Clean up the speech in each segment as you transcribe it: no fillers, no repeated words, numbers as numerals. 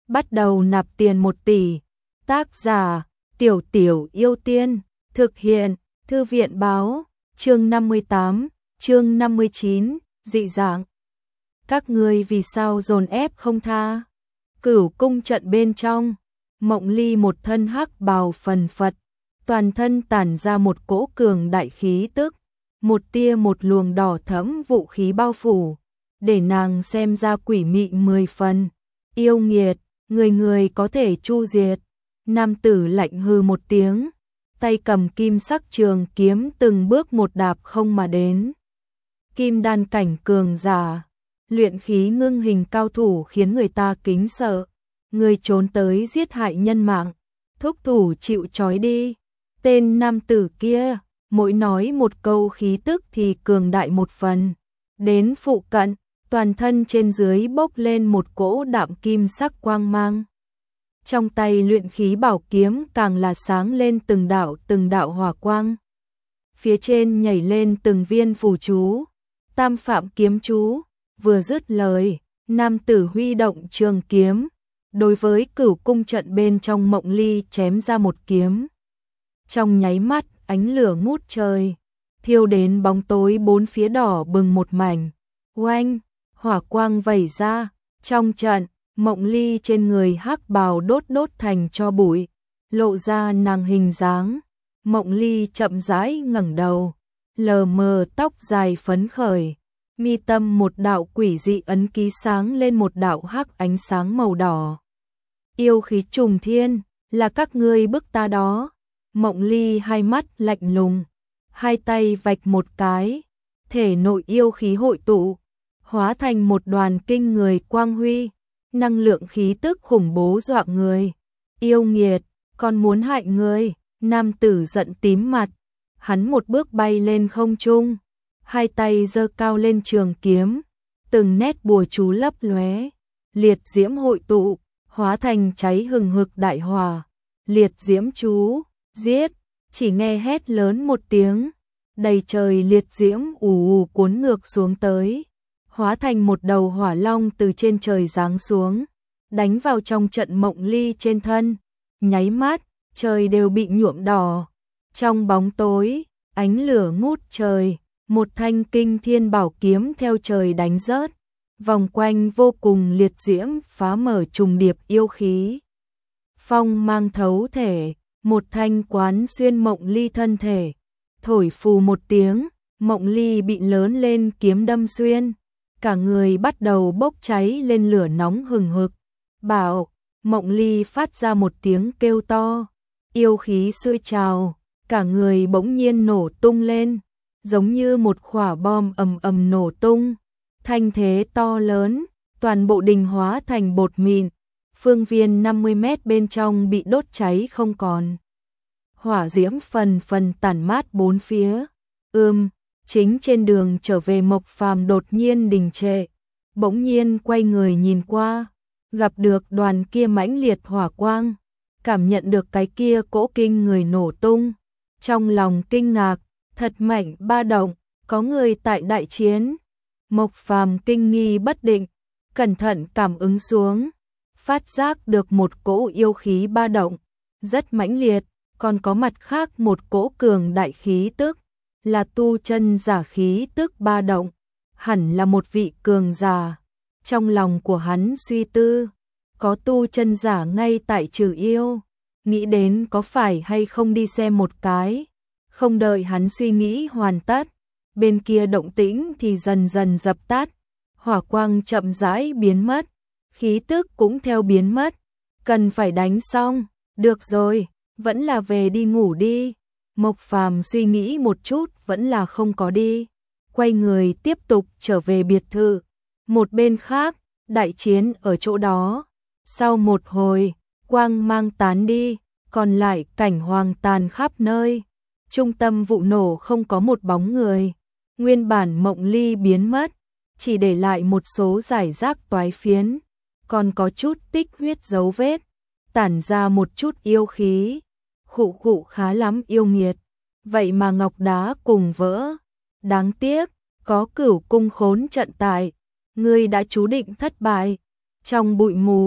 bắt đầu nạp tiền 1 tỷ. Tác giả, Tiểu Tiểu Yêu Tiên, thực hiện, Thư viện Báo, chương 58, chương 59, dị dạng. Các ngươi vì sao dồn ép không tha? Cửu cung trận bên trong, Mộng Ly một thân hắc bào phần phật, toàn thân tản ra một cỗ cường đại khí tức, một tia một luồng đỏ thẫm vũ khí bao phủ, để nàng xem ra quỷ mị 10 phần. Yêu nghiệt, người người có thể chu diệt. Nam tử lạnh hừ một tiếng, tay cầm kim sắc trường kiếm từng bước một đạp không mà đến. Kim đan cảnh cường giả, luyện khí ngưng hình cao thủ khiến người ta kính sợ. Người trốn tới giết hại nhân mạng, thúc thủ chịu trói đi. Tên nam tử kia, mỗi nói một câu khí tức thì cường đại một phần. Đến phụ cận, toàn thân trên dưới bốc lên một cỗ đạm kim sắc quang mang. Trong tay luyện khí bảo kiếm càng là sáng lên từng đạo hỏa quang. Phía trên nhảy lên từng viên phù chú, tam phạm kiếm chú. Vừa dứt lời, nam tử huy động trường kiếm, đối với cửu cung trận bên trong Mộng Ly chém ra một kiếm. Trong nháy mắt, ánh lửa ngút trời, thiêu đến bóng tối bốn phía đỏ bừng một mảnh. Oanh, hỏa quang vẩy ra, trong trận, Mộng Ly trên người hắc bào đốt thành tro bụi, lộ ra nàng hình dáng. Mộng Ly chậm rãi ngẩng đầu, lờ mờ tóc dài phấn khởi, mi tâm một đạo quỷ dị ấn ký sáng lên một đạo hắc ánh sáng màu đỏ. Yêu khí trùng thiên, là các ngươi bức ta đó. Mộng Ly hai mắt lạnh lùng, hai tay vạch một cái, thể nội yêu khí hội tụ, hóa thành một đoàn kinh người quang huy, năng lượng khí tức khủng bố dọa người. Yêu nghiệt, còn muốn hại người. Nam tử giận tím mặt, hắn một bước bay lên không trung, hai tay giơ cao lên trường kiếm, từng nét bùa chú lấp lóe, liệt diễm hội tụ, hóa thành cháy hừng hực đại hỏa. Liệt diễm chú, giết, chỉ nghe hét lớn một tiếng, đầy trời liệt diễm ù cuốn ngược xuống tới, hóa thành một đầu hỏa long từ trên trời giáng xuống, đánh vào trong trận Mộng Ly trên thân. Nháy mắt, trời đều bị nhuộm đỏ. Trong bóng tối, ánh lửa ngút trời, một thanh kinh thiên bảo kiếm theo trời đánh rớt, vòng quanh vô cùng liệt diễm phá mở trùng điệp yêu khí. Phong mang thấu thể, một thanh quán xuyên Mộng Ly thân thể, thổi phù một tiếng, Mộng Ly bị lớn lên kiếm đâm xuyên, cả người bắt đầu bốc cháy lên lửa nóng hừng hực. Bảo, Mộng Ly phát ra một tiếng kêu to, yêu khí sôi trào, cả người bỗng nhiên nổ tung lên, giống như một quả bom ầm ầm nổ tung, thanh thế to lớn, toàn bộ đình hóa thành bột mịn, phương viên 50 mét bên trong bị đốt cháy không còn. Hỏa diễm phần tản mát bốn phía. Chính trên đường trở về Mộc Phàm đột nhiên đình trệ, bỗng nhiên quay người nhìn qua, gặp được đoàn kia mãnh liệt hỏa quang, cảm nhận được cái kia cỗ kinh người nổ tung, trong lòng kinh ngạc, thật mạnh ba động, có người tại đại chiến. Mộc Phàm kinh nghi bất định, cẩn thận cảm ứng xuống, phát giác được một cỗ yêu khí ba động, rất mãnh liệt, còn có mặt khác một cỗ cường đại khí tức, là tu chân giả khí tức ba động, hẳn là một vị cường giả. Trong lòng của hắn suy tư, có tu chân giả ngay tại Trừ Yêu, nghĩ đến có phải hay không đi xem một cái. Không đợi hắn suy nghĩ hoàn tất, bên kia động tĩnh thì dần dần dập tắt, hỏa quang chậm rãi biến mất, khí tức cũng theo biến mất. Cần phải đánh xong, được rồi, vẫn là về đi ngủ đi. Mộc Phàm suy nghĩ một chút vẫn là không có đi, quay người tiếp tục trở về biệt thự. Một bên khác, đại chiến ở chỗ đó, sau một hồi, quang mang tán đi, còn lại cảnh hoang tàn khắp nơi. Trung tâm vụ nổ không có một bóng người, nguyên bản Mộng Ly biến mất, chỉ để lại một số rải rác toái phiến, còn có chút tích huyết dấu vết, tản ra một chút yêu khí. Khụ khá lắm yêu nghiệt, vậy mà ngọc đá cùng vỡ. Đáng tiếc, có Cửu cung khốn trận tại, ngươi đã chú định thất bại. Trong bụi mù,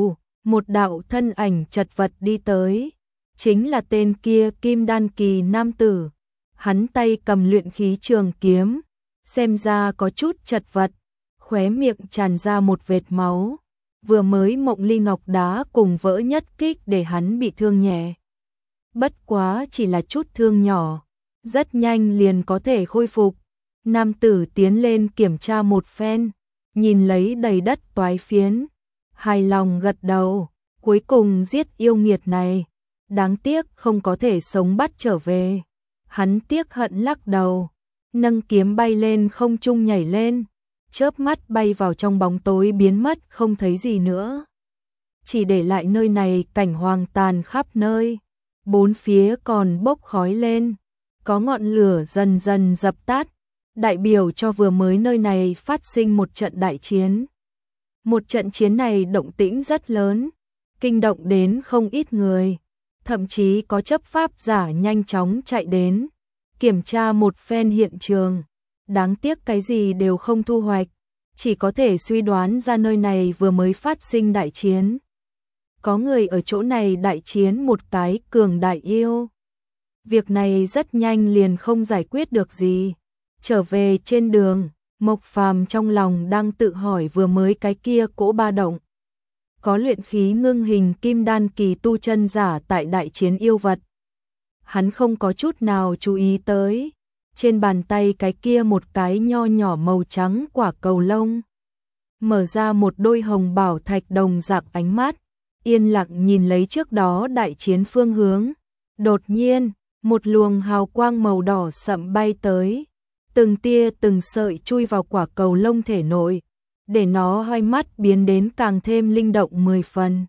một đạo thân ảnh chật vật đi tới, chính là tên kia kim đan kỳ nam tử. Hắn tay cầm luyện khí trường kiếm, xem ra có chút chật vật, khóe miệng tràn ra một vệt máu. Vừa mới Mộng Ly Ngọc đá cùng vỡ nhất kích để hắn bị thương nhẹ. Bất quá chỉ là chút thương nhỏ, rất nhanh liền có thể khôi phục. Nam tử tiến lên kiểm tra một phen, nhìn lấy đầy đất toái phiến, hài lòng gật đầu, cuối cùng giết yêu nghiệt này, đáng tiếc không có thể sống bắt trở về. Hắn tiếc hận lắc đầu, nâng kiếm bay lên không trung nhảy lên, chớp mắt bay vào trong bóng tối biến mất không thấy gì nữa. Chỉ để lại nơi này cảnh hoang tàn khắp nơi, bốn phía còn bốc khói lên, có ngọn lửa dần dần dập tắt, đại biểu cho vừa mới nơi này phát sinh một trận đại chiến. Một trận chiến này động tĩnh rất lớn, kinh động đến không ít người, thậm chí có chấp pháp giả nhanh chóng chạy đến, kiểm tra một phen hiện trường. Đáng tiếc cái gì đều không thu hoạch, chỉ có thể suy đoán ra nơi này vừa mới phát sinh đại chiến. Có người ở chỗ này đại chiến một cái cường đại yêu. Việc này rất nhanh liền không giải quyết được gì. Trở về trên đường, Mộc Phàm trong lòng đang tự hỏi vừa mới cái kia cỗ ba động. Có luyện khí ngưng hình kim đan kỳ tu chân giả tại đại chiến yêu vật. Hắn không có chút nào chú ý tới. Trên bàn tay cái kia một cái nho nhỏ màu trắng quả cầu lông. Mở ra một đôi hồng bảo thạch đồng dạng ánh mắt, yên lặng nhìn lấy trước đó đại chiến phương hướng. Đột nhiên, một luồng hào quang màu đỏ sậm bay tới, từng tia từng sợi chui vào quả cầu lông thể nội, để nó hai mắt biến đến càng thêm linh động 10 phần.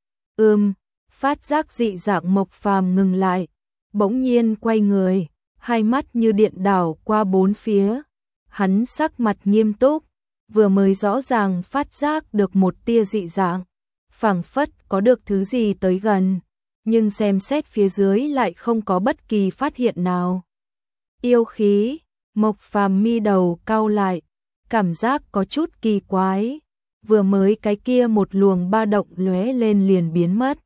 Phát giác dị dạng Mộc Phàm ngừng lại, bỗng nhiên quay người, hai mắt như điện đảo qua bốn phía. Hắn sắc mặt nghiêm túc, vừa mới rõ ràng phát giác được một tia dị dạng, phảng phất có được thứ gì tới gần, nhưng xem xét phía dưới lại không có bất kỳ phát hiện nào. Yêu khí, Mộc Phàm mi đầu cau lại, cảm giác có chút kỳ quái, vừa mới cái kia một luồng ba động lóe lên liền biến mất.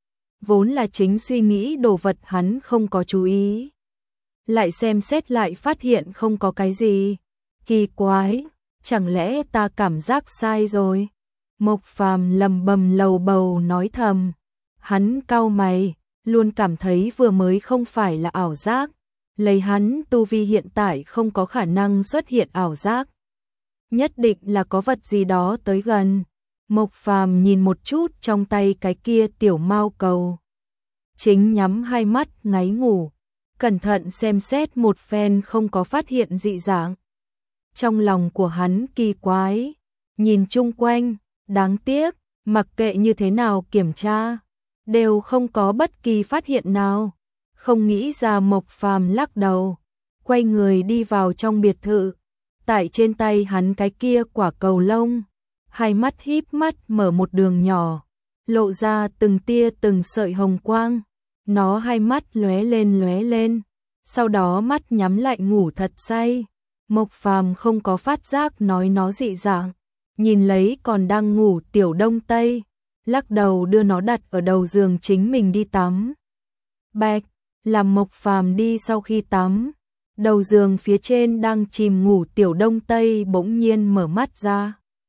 Vốn là chính suy nghĩ đồ vật hắn không có chú ý, lại xem xét lại phát hiện không có cái gì. Kỳ quái, chẳng lẽ ta cảm giác sai rồi? Mộc Phàm lầm bầm lầu bầu nói thầm. Hắn cau mày, luôn cảm thấy vừa mới không phải là ảo giác. Lấy hắn tu vi hiện tại không có khả năng xuất hiện ảo giác. Nhất định là có vật gì đó tới gần. Mộc Phàm nhìn một chút trong tay cái kia tiểu mao cầu. Chính nhắm hai mắt ngáy ngủ, cẩn thận xem xét một phen không có phát hiện dị dạng. Trong lòng của hắn kỳ quái, nhìn chung quanh, đáng tiếc, mặc kệ như thế nào kiểm tra, đều không có bất kỳ phát hiện nào. Không nghĩ ra Mộc Phàm lắc đầu, quay người đi vào trong biệt thự. Tại trên tay hắn cái kia quả cầu lông, hai mắt híp mắt mở một đường nhỏ, lộ ra từng tia từng sợi hồng quang. Nó hai mắt lóe lên, sau đó mắt nhắm lại ngủ thật say. Mộc Phàm không có phát giác nói nó dị dạng, nhìn lấy còn đang ngủ Tiểu Đông Tây, lắc đầu đưa nó đặt ở đầu giường chính mình đi tắm. Bạch, làm Mộc Phàm đi sau khi tắm, đầu giường phía trên đang chìm ngủ Tiểu Đông Tây bỗng nhiên mở mắt ra.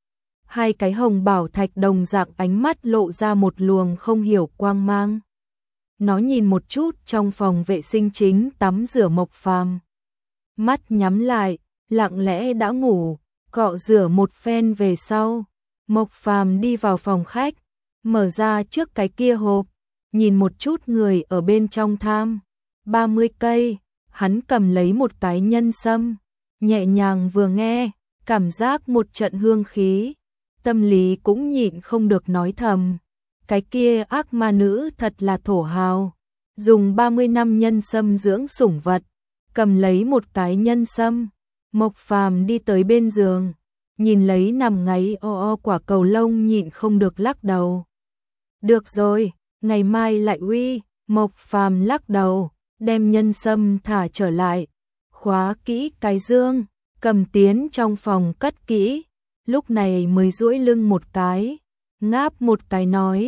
Hai cái hồng bảo thạch đồng dạng ánh mắt lộ ra một luồng không hiểu quang mang. Nó nhìn một chút trong phòng vệ sinh chính tắm rửa Mộc Phàm, mắt nhắm lại, lặng lẽ đã ngủ. Cọ rửa một phen về sau, Mộc Phàm đi vào phòng khách, mở ra trước cái kia hộp, nhìn một chút người ở bên trong tham. 30 cây, hắn cầm lấy một cái nhân sâm, nhẹ nhàng vừa nghe, cảm giác một trận hương khí, tâm lý cũng nhịn không được nói thầm. Cái kia ác ma nữ thật là thổ hào, dùng 30 năm nhân sâm dưỡng sủng vật, cầm lấy một cái nhân sâm. Mộc Phàm đi tới bên giường, nhìn lấy nằm ngáy quả cầu lông nhịn không được lắc đầu. Được rồi, ngày mai lại uy. Mộc Phàm lắc đầu, đem nhân sâm thả trở lại, khóa kỹ cái dương, cầm tiến trong phòng cất kỹ. Lúc này mới duỗi lưng một cái, ngáp một cái nói,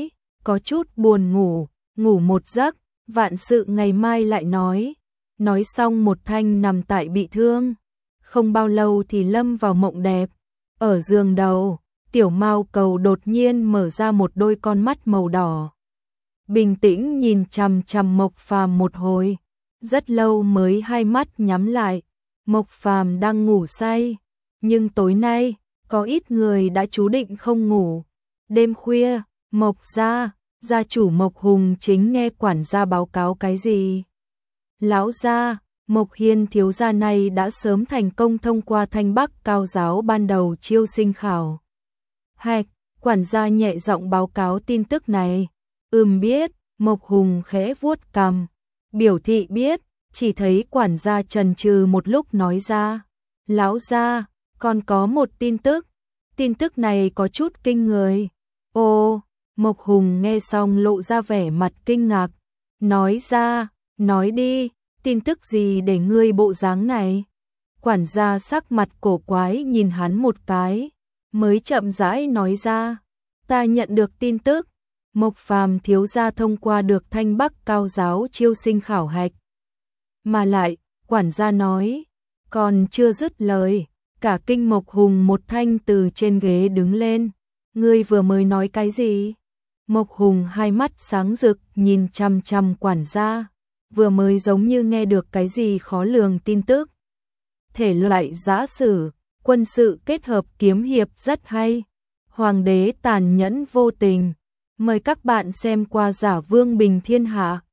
có chút buồn ngủ, ngủ một giấc, vạn sự ngày mai lại nói. Nói xong một thanh nằm tại bị thương. Không bao lâu thì lâm vào mộng đẹp. Ở giường đầu, tiểu mao cầu đột nhiên mở ra một đôi con mắt màu đỏ. Bình tĩnh nhìn chằm chằm Mộc Phàm một hồi, rất lâu mới hai mắt nhắm lại. Mộc Phàm đang ngủ say, nhưng tối nay có ít người đã chú định không ngủ. Đêm khuya, Mộc gia chủ Mộc Hùng chính nghe quản gia báo cáo cái gì. Lão gia, Mộc Hiên thiếu gia này đã sớm thành công thông qua Thanh Bắc cao giáo ban đầu chiêu sinh khảo hạch. Quản gia nhẹ giọng báo cáo tin tức này. Biết, Mộc Hùng khẽ vuốt cằm, biểu thị biết, chỉ thấy quản gia chần chừ một lúc nói ra. Lão gia, còn có một tin tức này có chút kinh người. Ồ, Mộc Hùng nghe xong lộ ra vẻ mặt kinh ngạc, nói ra, nói đi, tin tức gì để ngươi bộ dáng này? Quản gia sắc mặt cổ quái nhìn hắn một cái, mới chậm rãi nói ra, ta nhận được tin tức, Mộc Phàm thiếu gia thông qua được Thanh Bắc cao giáo chiêu sinh khảo hạch. Mà lại, quản gia nói, còn chưa dứt lời, cả kinh Mộc Hùng một thanh từ trên ghế đứng lên. Ngươi vừa mới nói cái gì? Mộc Hùng hai mắt sáng rực nhìn chằm chằm quản gia, vừa mới giống như nghe được cái gì khó lường tin tức. Thể loại giã sử, quân sự kết hợp kiếm hiệp rất hay. Hoàng đế tàn nhẫn vô tình. Mời các bạn xem qua Giả Vương Bình Thiên Hạ.